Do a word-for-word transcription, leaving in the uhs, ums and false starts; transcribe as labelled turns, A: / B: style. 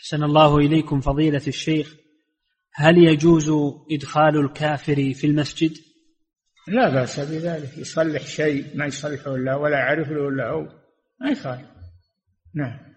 A: أحسن الله إليكم فضيلة الشيخ، هل يجوز إدخال الكافر في المسجد؟
B: لا بأس بذلك، يصلح شيء ما يصلحه إلا ولا يعرف له إلا هو، ما يخالف. نعم.